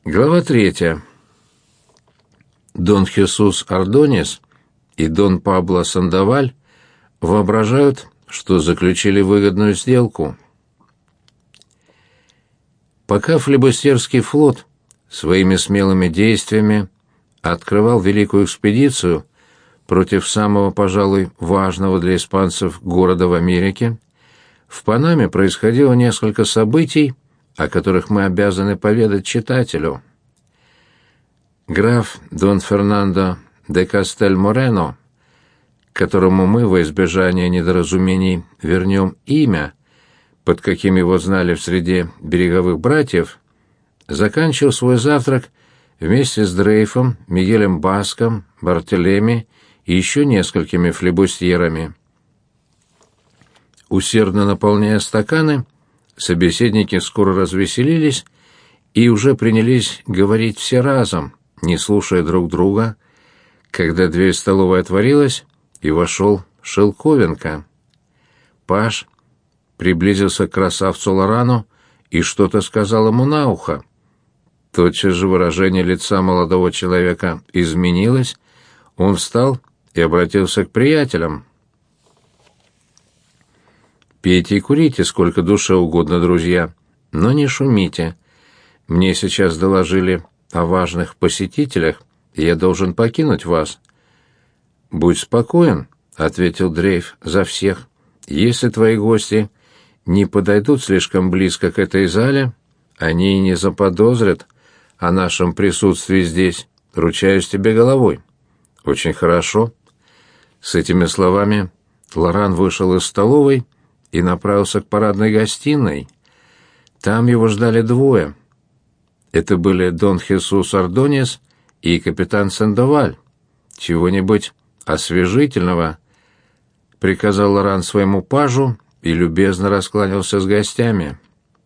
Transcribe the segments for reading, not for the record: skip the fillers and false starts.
Глава 3. Дон Хесус Ордоньес и Дон Пабло Сандоваль воображают, что заключили выгодную сделку. Пока флебустерский флот своими смелыми действиями открывал великую экспедицию против самого, пожалуй, важного для испанцев города в Америке, в Панаме происходило несколько событий, о которых мы обязаны поведать читателю. Граф Дон Фернандо де Кастель-Морено, которому мы во избежание недоразумений вернем имя, под каким его знали в среде береговых братьев, заканчивал свой завтрак вместе с Дрейфом, Мигелем Баском, Бартелеми и еще несколькими флебустьерами. Усердно наполняя стаканы, собеседники скоро развеселились и уже принялись говорить все разом, не слушая друг друга, когда дверь столовой отворилась, и вошел Шелковенко. Паж приблизился к красавцу Лорану и что-то сказал ему на ухо. Тотчас же выражение лица молодого человека изменилось, он встал и обратился к приятелям. «Пейте и курите сколько душе угодно, друзья, но не шумите. Мне сейчас доложили о важных посетителях, и я должен покинуть вас». «Будь спокоен», — ответил Дрейф за всех. «Если твои гости не подойдут слишком близко к этой зале, они и не заподозрят о нашем присутствии здесь, ручаюсь тебе головой». «Очень хорошо». С этими словами Лоран вышел из столовой и направился к парадной гостиной. Там его ждали двое. Это были Дон Хесус Ордоньес и капитан Сандоваль. «Чего-нибудь освежительного», — приказал Лоран своему пажу и любезно раскланялся с гостями.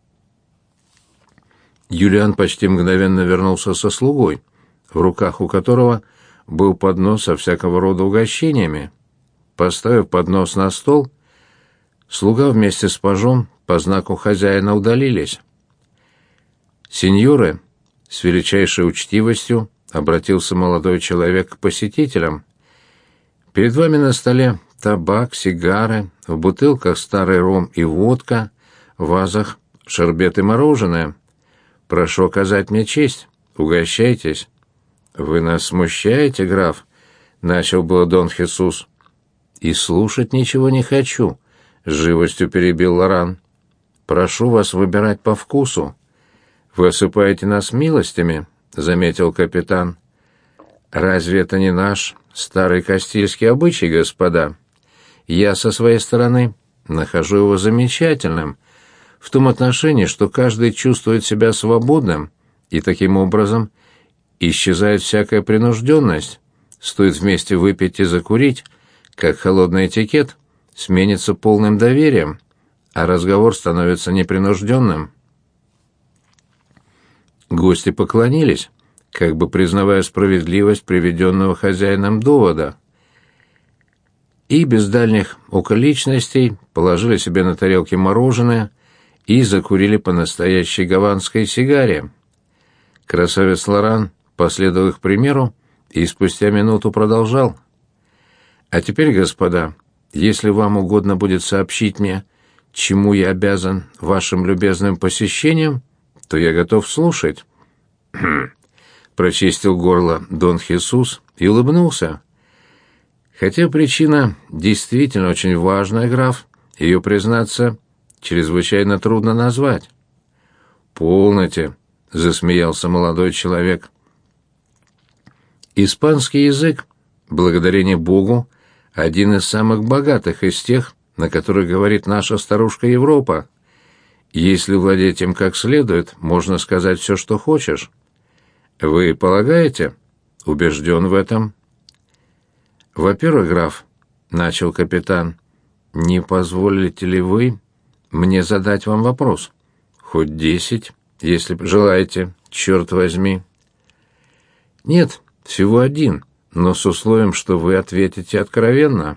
Юлиан почти мгновенно вернулся со слугой, в руках у которого был поднос со всякого рода угощениями. Поставив поднос на стол, слуга вместе с пажом по знаку хозяина удалились. «Сеньоры», — с величайшей учтивостью обратился молодой человек к посетителям, — «перед вами на столе табак, сигары, в бутылках старый ром и водка, в вазах шербет и мороженое. Прошу оказать мне честь, угощайтесь». «Вы нас смущаете, граф», — начал было Дон Хесус. «И слушать ничего не хочу», — с живостью перебил Лоран. «Прошу вас выбирать по вкусу». «Вы осыпаете нас милостями», — заметил капитан. «Разве это не наш старый кастильский обычай, господа? Я со своей стороны нахожу его замечательным, в том отношении, что каждый чувствует себя свободным, и таким образом исчезает всякая принужденность. Стоит вместе выпить и закурить, как холодный этикет сменится полным доверием, а разговор становится непринужденным». Гости поклонились, как бы признавая справедливость приведенного хозяином довода, и без дальних околичностей положили себе на тарелки мороженое и закурили по настоящей гаванской сигаре. Красавец Лоран последовал их примеру и спустя минуту продолжал. «А теперь, господа, если вам угодно будет сообщить мне, чему я обязан вашим любезным посещением, то я готов слушать». Прочистил горло Дон Хесус и улыбнулся. «Хотя причина действительно очень важная, граф, ее, признаться, чрезвычайно трудно назвать». «Полноте», — засмеялся молодой человек. «Испанский язык, благодарение Богу, один из самых богатых из тех, на которых говорит наша старушка Европа. Если владеть им как следует, можно сказать все, что хочешь. Вы полагаете?» «Убежден в этом». «Во-первых, граф, — начал капитан, — не позволите ли вы мне задать вам вопрос? Хоть 10, если желаете, черт возьми». «Нет, всего один, но с условием, что вы ответите откровенно».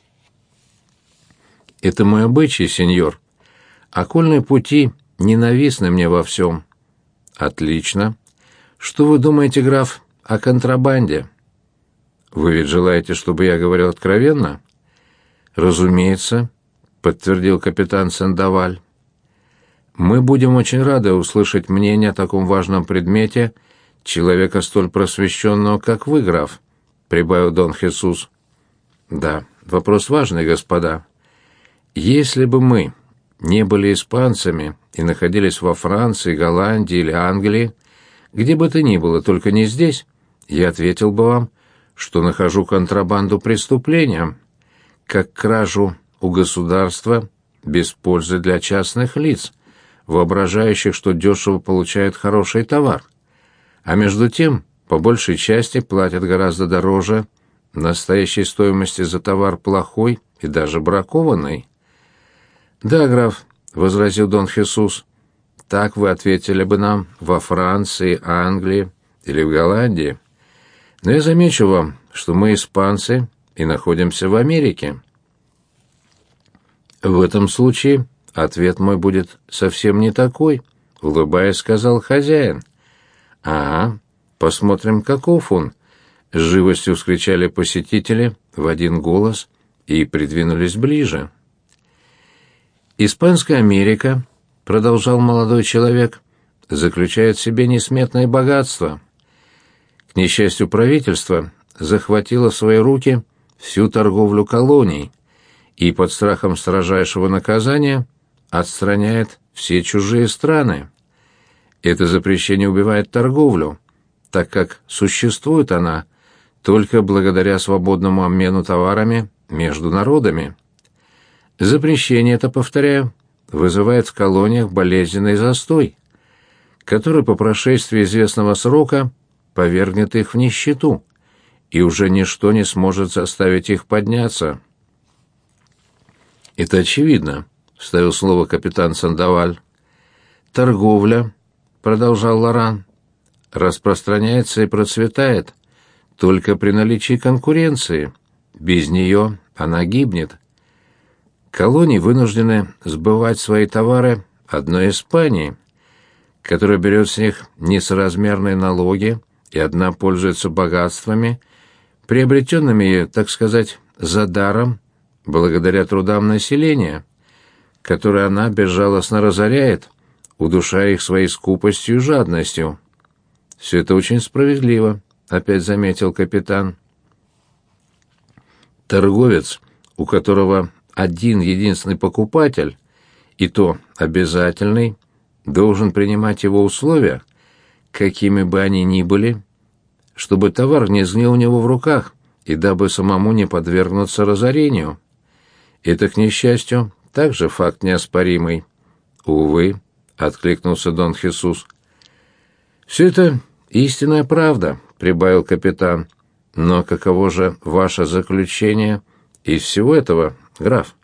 «Это мой обычай, сеньор. Окольные пути ненавистны мне во всем». «Отлично. Что вы думаете, граф, о контрабанде? Вы ведь желаете, чтобы я говорил откровенно? Разумеется, подтвердил капитан Сандоваль. Мы будем очень рады услышать мнение о таком важном предмете человека столь просвещенного, как вы, граф, прибавил Дон Хесус. Да, вопрос важный, господа. Если бы мы не были испанцами и находились во Франции, Голландии или Англии, где бы то ни было, только не здесь, я ответил бы вам, что нахожу контрабанду преступлением, как кражу у государства без пользы для частных лиц, воображающих, что дешево получают хороший товар, а между тем, по большей части, платят гораздо дороже настоящей стоимости за товар плохой и даже бракованный. «Да, граф», — возразил Дон Хесус, — «так вы ответили бы нам во Франции, Англии или в Голландии. Но я замечу вам, что мы испанцы и находимся в Америке». «В этом случае ответ мой будет совсем не такой», — улыбаясь, сказал хозяин. «Ага, посмотрим, каков он», — с живостью вскричали посетители в один голос и придвинулись ближе. «Испанская Америка», — продолжал молодой человек, — «заключает в себе несметное богатство. К несчастью, правительство захватило в свои руки всю торговлю колоний и под страхом строжайшего наказания отстраняет все чужие страны. Это запрещение убивает торговлю, так как существует она только благодаря свободному обмену товарами между народами. Запрещение это, повторяю, вызывает в колониях болезненный застой, который по прошествии известного срока повергнет их в нищету, и уже ничто не сможет заставить их подняться. «Это очевидно», — вставил слово капитан Сандоваль. «Торговля», — продолжал Лоран, — «распространяется и процветает только при наличии конкуренции. Без нее она гибнет. Колонии вынуждены сбывать свои товары одной Испании, которая берет с них несоразмерные налоги и одна пользуется богатствами, приобретенными ею, так сказать, за даром, благодаря трудам населения, которое она безжалостно разоряет, удушая их своей скупостью и жадностью. Все это очень справедливо», — опять заметил капитан. Торговец, у которого один единственный покупатель, и то обязательный, должен принимать его условия, какими бы они ни были, чтобы товар не сгнил у него в руках и дабы самому не подвергнуться разорению. Это, к несчастью, также факт неоспоримый. «Увы», — откликнулся Дон Хесус. «Все это истинная правда», — прибавил капитан. «Но каково же ваше заключение из всего этого, граф?»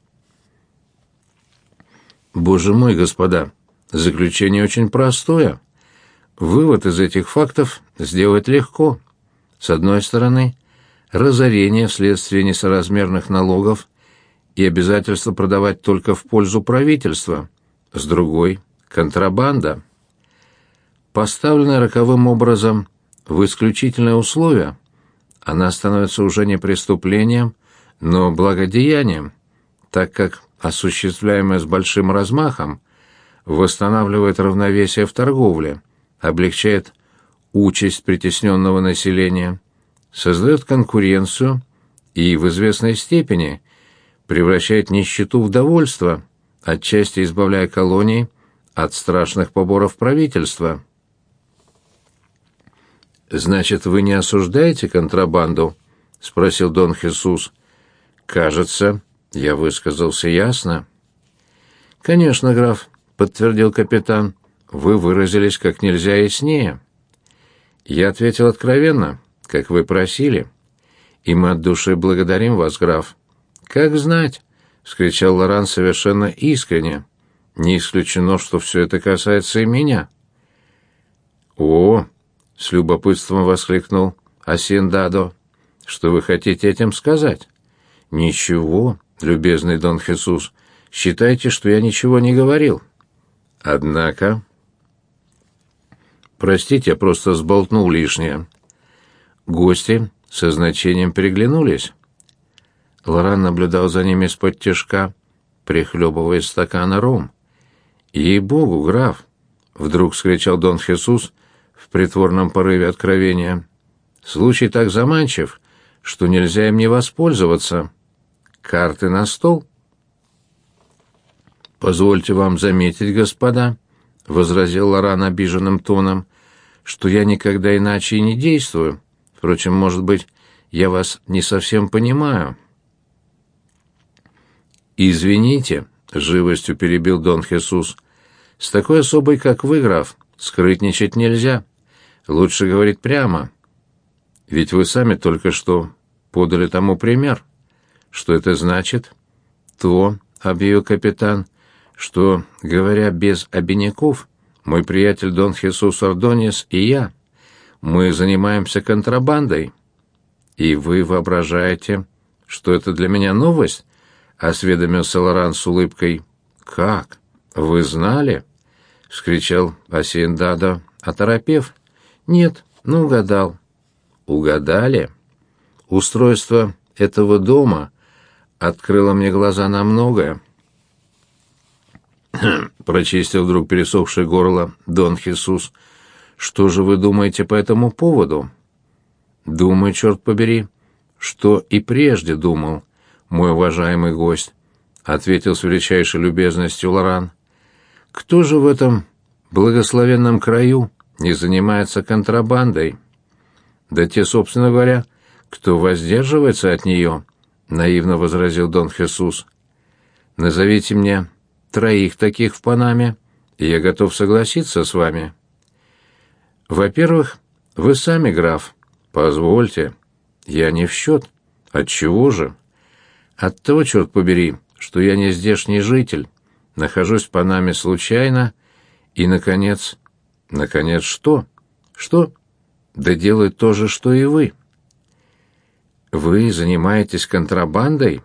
«Боже мой, господа, заключение очень простое. Вывод из этих фактов сделать легко. С одной стороны, разорение вследствие несоразмерных налогов и обязательство продавать только в пользу правительства. С другой — контрабанда. Поставленная роковым образом в исключительные условия, она становится уже не преступлением, но благодеянием, так как, осуществляемое с большим размахом, восстанавливает равновесие в торговле, облегчает участь притесненного населения, создает конкуренцию и в известной степени превращает нищету в довольство, отчасти избавляя колонии от страшных поборов правительства. «Значит, вы не осуждаете контрабанду?» — спросил Дон Хесус. «Кажется, я высказался ясно». «Конечно, граф», — подтвердил капитан, — «вы выразились как нельзя яснее». «Я ответил откровенно, как вы просили, и мы от души благодарим вас, граф». «Как знать», — вскричал Лоран совершенно искренне, — «не исключено, что все это касается и меня». «О!» — с любопытством воскликнул Асендадо. «Что вы хотите этим сказать?» «Ничего, любезный Дон Хесус, считайте, что я ничего не говорил». «Однако...» Простите, я просто сболтнул лишнее». Гости со значением переглянулись. Лоран наблюдал за ними исподтишка, прихлебывая из стакана ром. «Ей-богу, граф!» — вдруг вскричал Дон Хесус в притворном порыве откровения. «Случай так заманчив, что нельзя им не воспользоваться. Карты на стол?» «Позвольте вам заметить, господа», — возразил Лоран обиженным тоном, — «что я никогда иначе и не действую. Впрочем, может быть, я вас не совсем понимаю». «Извините», — живостью перебил Дон Хесус, — «с такой особой, как вы, граф, скрытничать нельзя. Лучше говорить прямо. Ведь вы сами только что подали тому пример. Что это значит?» «То», — объявил капитан, — «что, говоря без обиняков, мой приятель Дон Хесус Ордоньес и я, мы занимаемся контрабандой. И вы воображаете, что это для меня новость?» — осведомился Лоран с улыбкой. «Как? Вы знали?» — вскричал Асиендадо, оторопев. «Нет, но угадал». «Угадали? Устройство этого дома открыло мне глаза на многое». Прочистил вдруг пересохшее горло Дон Хесус. «Что же вы думаете по этому поводу?» «Думаю, черт побери, что и прежде думал, мой уважаемый гость», — ответил с величайшей любезностью Лоран. «Кто же в этом благословенном краю не занимается контрабандой?» «Да те, собственно говоря, кто воздерживается от нее», — наивно возразил Дон Хесус. «Назовите мне 3 таких в Панаме, и я готов согласиться с вами». «Во-первых, вы сами, граф. Позвольте. Я не в счет. Отчего же? Оттого, черт побери, что я не здешний житель, нахожусь в Панаме случайно, и, наконец... Наконец, что? Что? Да делаю то же, что и вы». «Вы занимаетесь контрабандой?»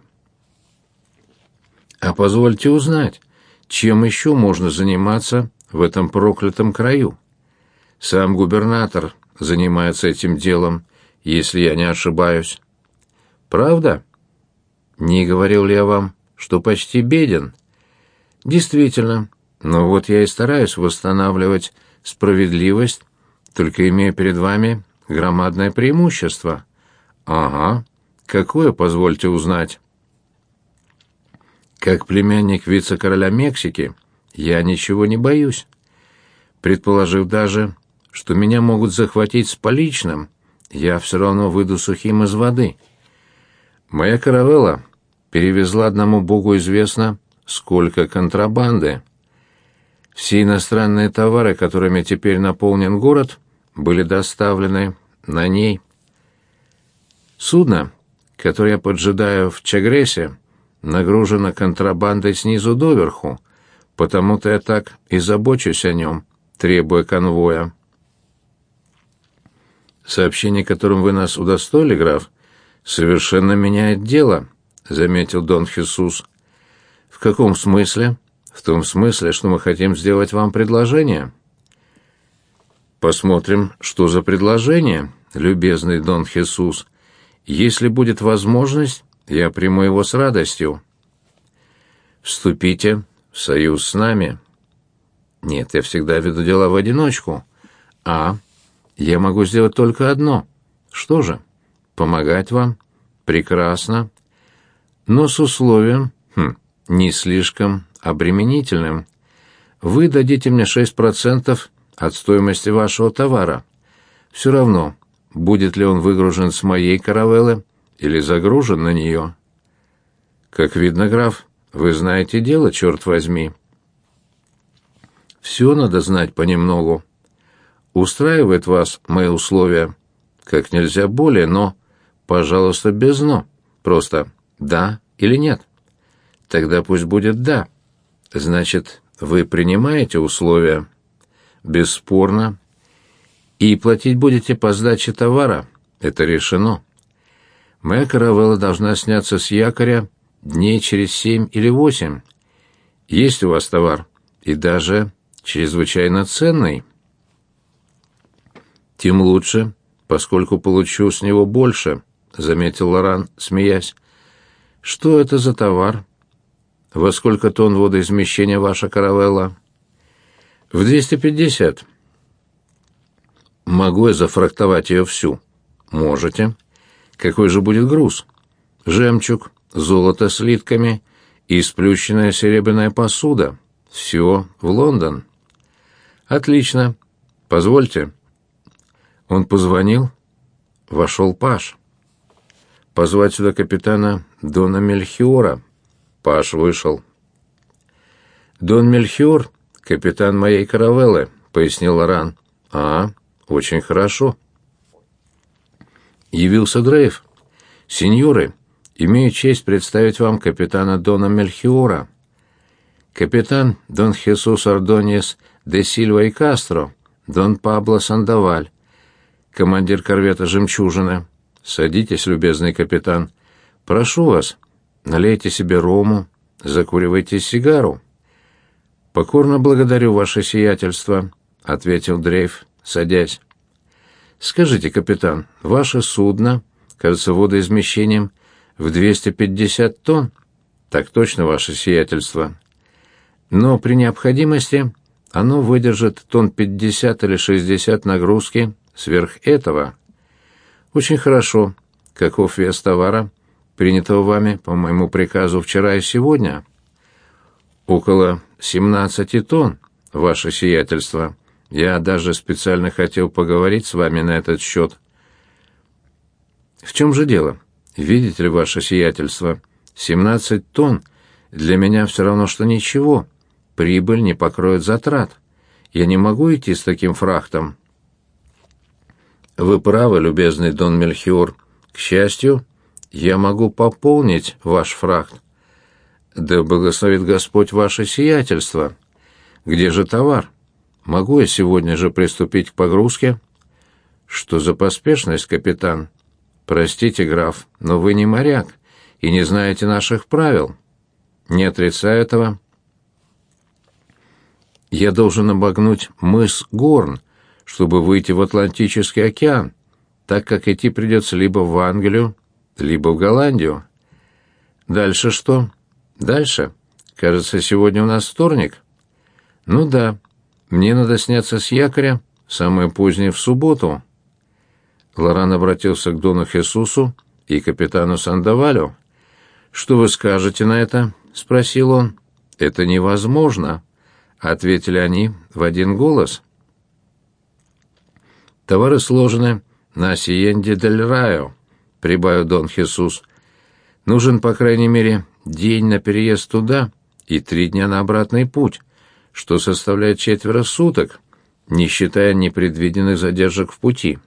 «А позвольте узнать, чем еще можно заниматься в этом проклятом краю? Сам губернатор занимается этим делом, если я не ошибаюсь». «Правда? Не говорил ли я вам, что почти беден?» «Действительно, но вот я и стараюсь восстанавливать справедливость, только имея перед вами громадное преимущество». «Ага. Какое, позвольте узнать?» «Как племянник вице-короля Мексики, я ничего не боюсь. Предположив даже, что меня могут захватить с поличным, я все равно выйду сухим из воды. Моя каравелла перевезла одному богу известно сколько контрабанды. Все иностранные товары, которыми теперь наполнен город, были доставлены на ней. Судно, которое я поджидаю в Чагресе, нагружено контрабандой снизу доверху, потому-то я так и забочусь о нем, требуя конвоя». «Сообщение, которым вы нас удостоили, граф, совершенно меняет дело», — заметил Дон Хесус. «В каком смысле?» «В том смысле, что мы хотим сделать вам предложение». «Посмотрим, что за предложение, любезный Дон Хесус. Если будет возможность, я приму его с радостью». «Вступите в союз с нами». «Нет, я всегда веду дела в одиночку». Я могу сделать только одно». «Что же? Помогать вам? Прекрасно. Но с условием, не слишком обременительным. Вы дадите мне 6% от стоимости вашего товара. Все равно, будет ли он выгружен с моей каравеллы или загружен на нее». «Как видно, граф, вы знаете дело, черт возьми». «Все надо знать понемногу. Устраивает вас мои условия? Как нельзя более, но, пожалуйста, без «но». Просто «да» или «нет». Тогда пусть будет «да». Значит, вы принимаете условия? Бесспорно. И платить будете по сдаче товара. Это решено. Моя каравелла должна сняться с якоря дней через 7 или 8. Есть у вас товар, и даже чрезвычайно ценный. Тем лучше, поскольку получу с него больше, заметил Лоран, смеясь. Что это за товар? Во сколько тонн водоизмещения ваша каравелла? В 250. Могу я зафрахтовать ее всю? Можете. Какой же будет груз? Жемчуг, золото слитками и сплющенная серебряная посуда. Все в Лондон. Отлично. Позвольте. Он позвонил. Вошел паж. Позвать сюда капитана Дона Мельхиора. Паж вышел. Дон Мельхиор — капитан моей каравеллы, пояснил Лоран. А, очень хорошо. Явился Дрейф. Сеньоры, имею честь представить вам капитана Дона Мельхиора. Капитан Дон Хесус Ордоньес де Сильва и Кастро, Дон Пабло Сандоваль, командир корвета «Жемчужина». Садитесь, любезный капитан. Прошу вас, налейте себе рому, закуривайте сигару. Покорно благодарю ваше сиятельство, ответил Дрейф, садясь. Скажите, капитан, ваше судно, кажется, водоизмещением в 250 тонн? Так точно, ваше сиятельство. Но при необходимости оно выдержит тонн 50 или 60 нагрузки сверх этого. Очень хорошо. Каков вес товара, принятого вами по моему приказу вчера и сегодня? Около 17 тонн, ваше сиятельство. Я даже специально хотел поговорить с вами на этот счет. В чем же дело? Видите ли, ваше сиятельство, 17 тонн для меня все равно, что ничего. Прибыль не покроет затрат. Я не могу идти с таким фрахтом. Вы правы, любезный Дон Мельхиор. К счастью, я могу пополнить ваш фрахт. Да благословит Господь ваше сиятельство. Где же товар? Могу я сегодня же приступить к погрузке? Что за поспешность, капитан? Простите, граф, но вы не моряк и не знаете наших правил. Не отрицаю этого. Я должен обогнуть мыс Горн, чтобы выйти в Атлантический океан, так как идти придется либо в Англию, либо в Голландию. Дальше что? Дальше? Кажется, сегодня у нас вторник. Ну да, мне надо сняться с якоря, самое позднее в субботу. Лоран обратился к Дону Хесусу и капитану Сандовалю. «Что вы скажете на это?» — спросил он. «Это невозможно», — ответили они в один голос. «Товары сложены на Асиенде-дель-Райо», — прибавил Дон Хесус. «Нужен, по крайней мере, день на переезд туда и 3 дня на обратный путь, что составляет 4 суток, не считая непредвиденных задержек в пути.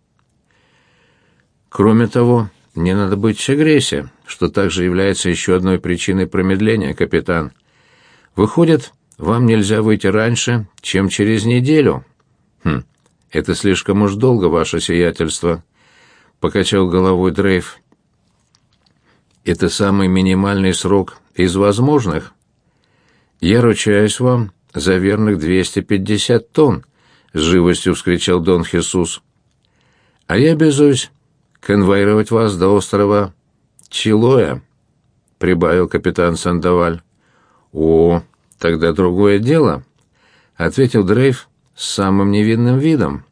Кроме того, мне надо быть в Чагресе, что также является еще одной причиной промедления, капитан. Выходит, вам нельзя выйти раньше, чем через неделю». Это слишком уж долго, ваше сиятельство, — покачал головой Дрейф. Это самый минимальный срок из возможных. Я ручаюсь вам за верных 250 тонн, — с живостью вскричал Дон Хесус. А я обязуюсь конвоировать вас до острова Чилоя, — прибавил капитан Сандоваль. О, тогда другое дело, — ответил Дрейф с самым невинным видом.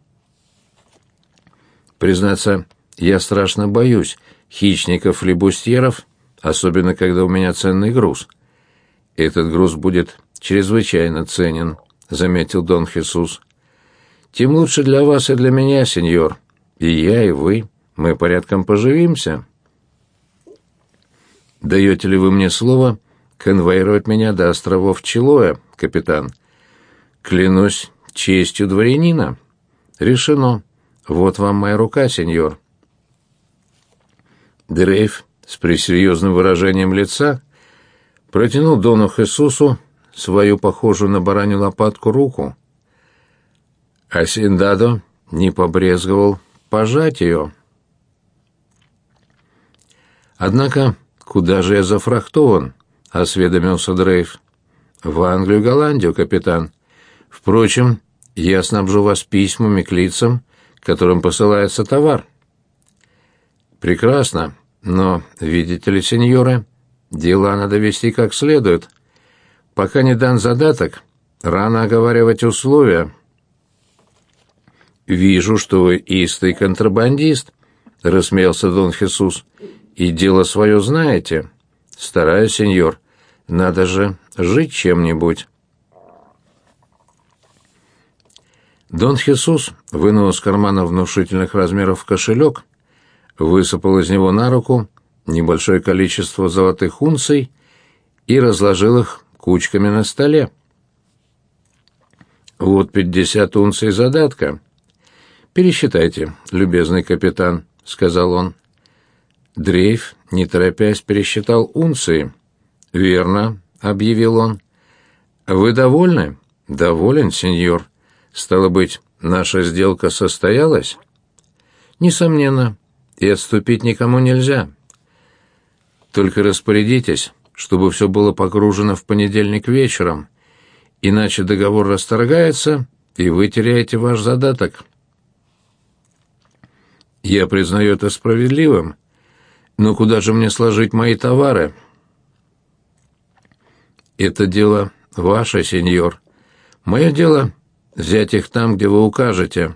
Признаться, я страшно боюсь хищников-флибустьеров, особенно когда у меня ценный груз. Этот груз будет чрезвычайно ценен, заметил Дон Хесус. Тем лучше для вас и для меня, сеньор. И я, и вы, мы порядком поживимся. Даете ли вы мне слово конвоировать меня до островов Чилоя, капитан? Клянусь честью дворянина. Решено. Вот вам моя рука, сеньор. Дрейф с пресерьезным выражением лица протянул Дону Хесусу свою похожую на баранью лопатку руку. А Синдадо не побрезговал пожать ее. «Однако, куда же я зафрахтован?» — осведомился Дрейф. «В Англию, Голландию, капитан. Впрочем, я снабжу вас письмами к лицам, которым посылается товар. Прекрасно, но, видите ли, сеньоры, дела надо вести как следует. Пока не дан задаток, рано оговаривать условия. «Вижу, что вы истый контрабандист», — рассмеялся Дон Хесус, — «и дело свое знаете. Стараюсь, сеньор. Надо же жить чем-нибудь». Дон Хесус вынул из кармана внушительных размеров кошелек, высыпал из него на руку небольшое количество золотых унций и разложил их кучками на столе. «Вот 50 унций задатка. Пересчитайте, любезный капитан», — сказал он. Дрейф, не торопясь, пересчитал унции. «Верно», — объявил он. «Вы довольны?» «Доволен, сеньор. Стало быть, наша сделка состоялась?» «Несомненно, и отступить никому нельзя. Только распорядитесь, чтобы все было погружено в понедельник вечером, иначе договор расторгается, и вы теряете ваш задаток». «Я признаю это справедливым, но куда же мне сложить мои товары?» «Это дело ваше, сеньор. Мое дело — взять их там, где вы укажете».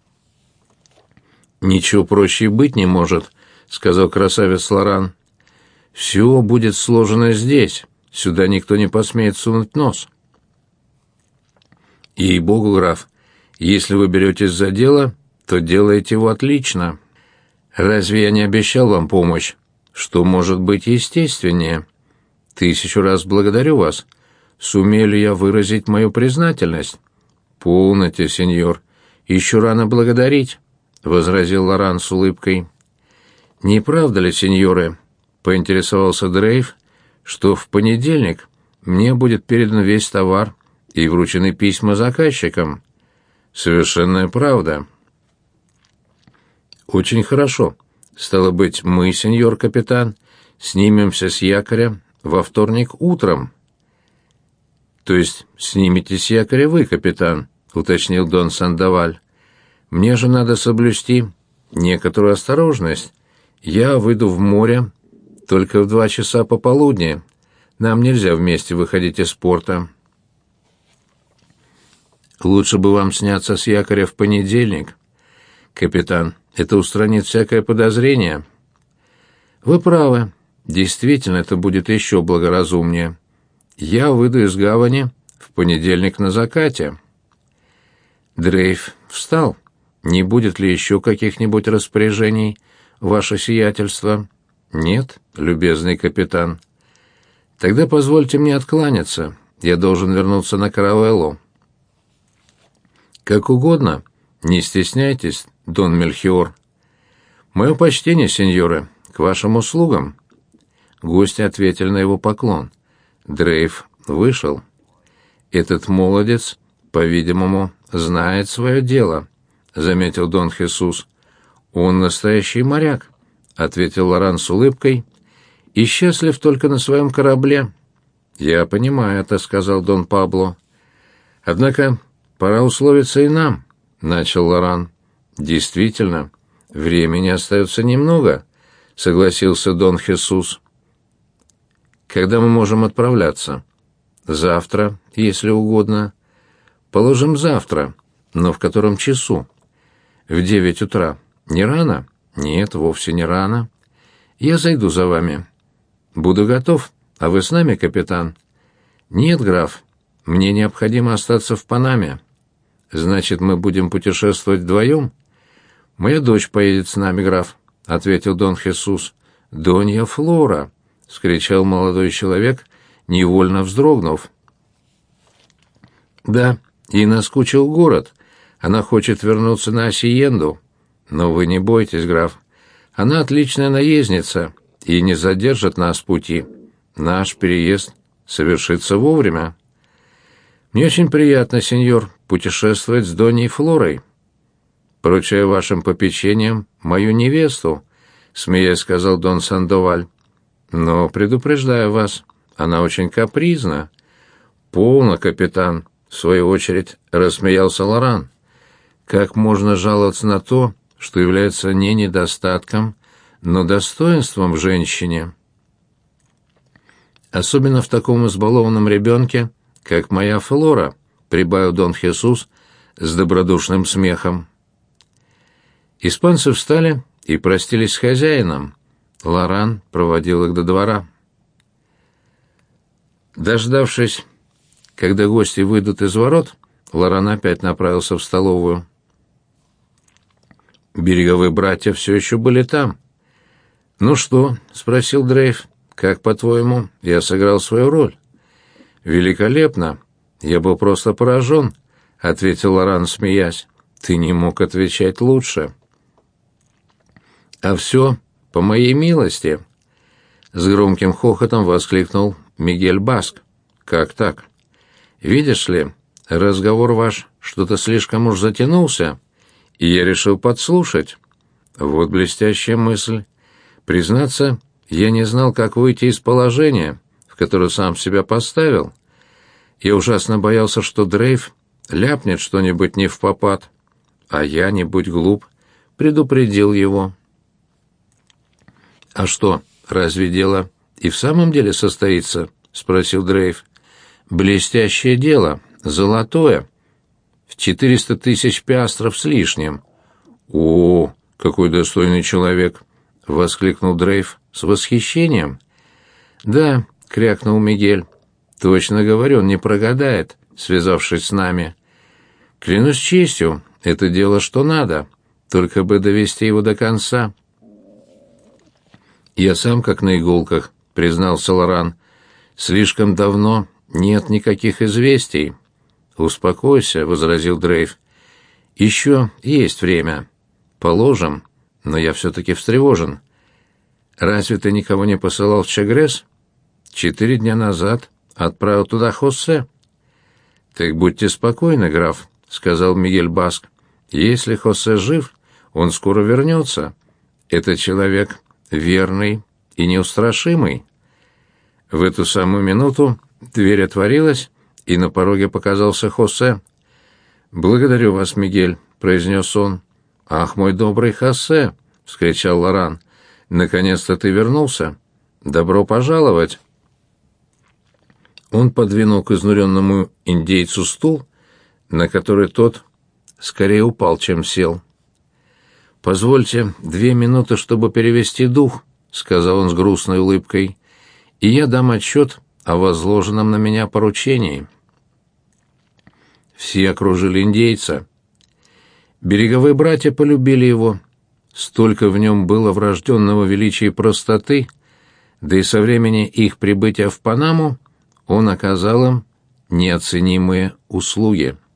«Ничего проще и быть не может», — сказал красавец Лоран. «Все будет сложено здесь, сюда никто не посмеет сунуть нос». «Ей-богу, граф, если вы беретесь за дело, то делаете его отлично. Разве я не обещал вам помощь? Что может быть естественнее? 1000 раз благодарю вас. Сумею ли я выразить мою признательность?» «Полноте, сеньор, еще рано благодарить», — возразил Лоран с улыбкой. «Не правда ли, сеньоры?» — поинтересовался Дрейф, «что в понедельник мне будет передан весь товар и вручены письма заказчикам?» «Совершенная правда». «Очень хорошо. Стало быть, мы, сеньор капитан, снимемся с якоря во вторник утром». «То есть сниметесь с якоря вы, капитан», — уточнил Дон Сандоваль. «Мне же надо соблюсти некоторую осторожность. Я выйду в море только в 2 часа пополудни. Нам нельзя вместе выходить из порта». «Лучше бы вам сняться с якоря в понедельник, капитан. Это устранит всякое подозрение». «Вы правы. Действительно, это будет еще благоразумнее. Я выйду из гавани в понедельник на закате». Дрейф встал. «Не будет ли еще каких-нибудь распоряжений, ваше сиятельство?» «Нет, любезный капитан». «Тогда позвольте мне откланяться. Я должен вернуться на каравеллу». «Как угодно. Не стесняйтесь, Дон Мельхиор». «Мое почтение, сеньоры, к вашим услугам». Гости ответили на его поклон. Дрейф вышел. «Этот молодец, по-видимому, знает свое дело», — заметил Дон Хесус. «Он настоящий моряк», — ответил Лоран с улыбкой, — «и счастлив только на своем корабле». «Я понимаю это», — сказал Дон Пабло. «Однако пора условиться и нам», — начал Лоран. «Действительно, времени остается немного», — согласился Дон Хесус. «Когда мы можем отправляться?» «Завтра, если угодно». «Положим, завтра. Но в котором часу?» «В 9 утра. Не рано?» «Нет, вовсе не рано. Я зайду за вами». «Буду готов. А вы с нами, капитан?» «Нет, граф. Мне необходимо остаться в Панаме». «Значит, мы будем путешествовать вдвоем?» «Моя дочь поедет с нами, граф», — ответил Дон Хесус. «Донья Флора!» — вскричал молодой человек, невольно вздрогнув. «Да, ей наскучил город. Она хочет вернуться на Асиенду. Но вы не бойтесь, граф. Она отличная наездница и не задержит нас в пути. Наш переезд совершится вовремя». «Мне очень приятно, сеньор, путешествовать с Доней Флорой. Поручаю вашим попечениям мою невесту», — смеясь сказал Дон Сандоваль. «Но предупреждаю вас, она очень капризна». «Полно, капитан», — в свою очередь рассмеялся Лоран. как можно жаловаться на то, что является не недостатком, но достоинством в женщине? Особенно в таком избалованном ребенке, как моя Флора, прибавил Дон Хесус с добродушным смехом. Испанцы встали и простились с хозяином. Лоран проводил их до двора. Дождавшись, когда гости выйдут из ворот, Лоран опять направился в столовую. Береговые братья все еще были там. «Ну что?» — спросил Дрейф. «Как, по-твоему, я сыграл свою роль?» «Великолепно. Я был просто поражен», — ответил Лоран, смеясь. «Ты не мог отвечать лучше». «А все по моей милости!» С громким хохотом воскликнул Мигель Баск. «Как так? Видишь ли, разговор ваш что-то слишком уж затянулся, и я решил подслушать. Вот блестящая мысль. Признаться, я не знал, как выйти из положения, в которое сам себя поставил. Я ужасно боялся, что Дрейф ляпнет что-нибудь невпопад, а я, не будь глуп, предупредил его». «А что, разве дело и в самом деле состоится?» — спросил Дрейф. «Блестящее дело, золотое, в 400 тысяч пиастров с лишним». «О, какой достойный человек!» — воскликнул Дрейф с восхищением. «Да», — крякнул Мигель, — «точно говорю, он не прогадает, связавшись с нами. Клянусь честью, это дело что надо, только бы довести его до конца». «Я сам как на иголках», — признался Лоран. «Слишком давно нет никаких известий». «Успокойся», — возразил Дрейф. «Еще есть время. Положим, но я все-таки встревожен. Разве ты никого не посылал в Чагрес? 4 дня назад отправил туда Хосе». «Так будьте спокойны, граф», — сказал Мигель Баск. «Если Хосе жив, он скоро вернется. Это человек верный и неустрашимый». В эту самую минуту дверь отворилась, и на пороге показался Хосе. «Благодарю вас, Мигель», — произнес он. «Ах, мой добрый Хосе!» — вскричал Лоран. «Наконец-то ты вернулся. Добро пожаловать!» Он подвинул к изнуренному индейцу стул, на который тот скорее упал, чем сел. «Позвольте 2 минуты, чтобы перевести дух», — сказал он с грустной улыбкой, — «и я дам отчет о возложенном на меня поручении». Все окружили индейца. Береговые братья полюбили его. Столько в нем было врожденного величия и простоты, да и со времени их прибытия в Панаму он оказал им неоценимые услуги.